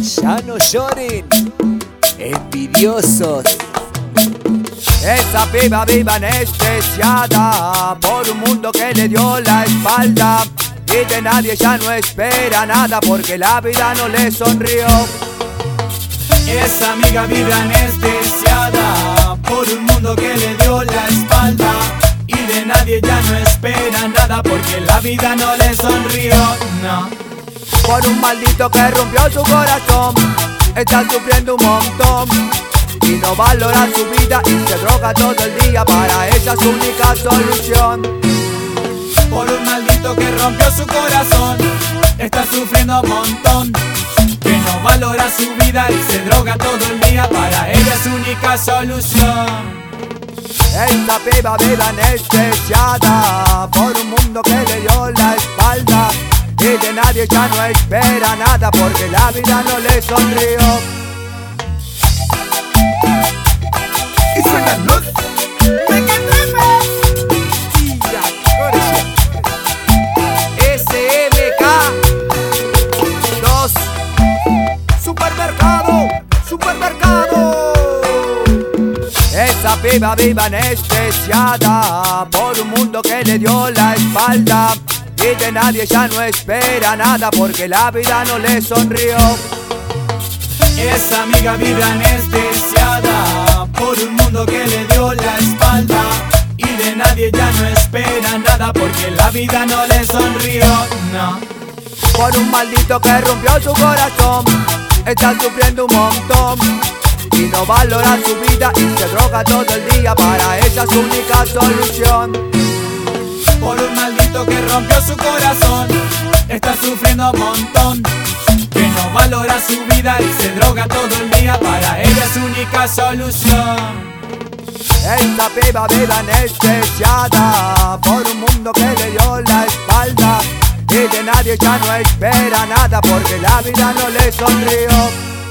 Ya no lloren, envidiosos. Esa piba viva anestesiada por un mundo que le dio la espalda, y de nadie ya no espera nada porque la vida no le sonrió. Esa amiga vive anestesiada por un mundo que le dio la espalda, y de nadie ya no espera nada porque la vida no le sonrió, no. Por un maldito que rompió su corazón, está sufriendo un montón y no valora su vida y se droga todo el día, para ella es su única solución. Por un maldito que rompió su corazón, está sufriendo un montón, que no valora su vida y se droga todo el día, para ella es su única solución. Esta piba vive anestesiada por un mundo que le dio la espalda, y de nadie ya no espera nada porque la vida no le sonrió. Y suenan los SMK 2 Supermercado, supermercado. Esa piba viva anestesiada por un mundo que le dio la espalda, y de nadie ya no espera nada porque la vida no le sonrió. Esa amiga vive anestesiada por un mundo que le dio la espalda, y de nadie ya no espera nada porque la vida no le sonrió, no. Por un maldito que rompió su corazón, está sufriendo un montón y no valora su vida y se droga todo el día, para ella es su única solución. Por un maldito que rompió su corazón, está sufriendo un montón, que no valora su vida y se droga todo el día, para ella es su única solución. Esta piba vive anestesiada por un mundo que le dio la espalda, y de nadie ya no espera nada porque la vida no le sonrió.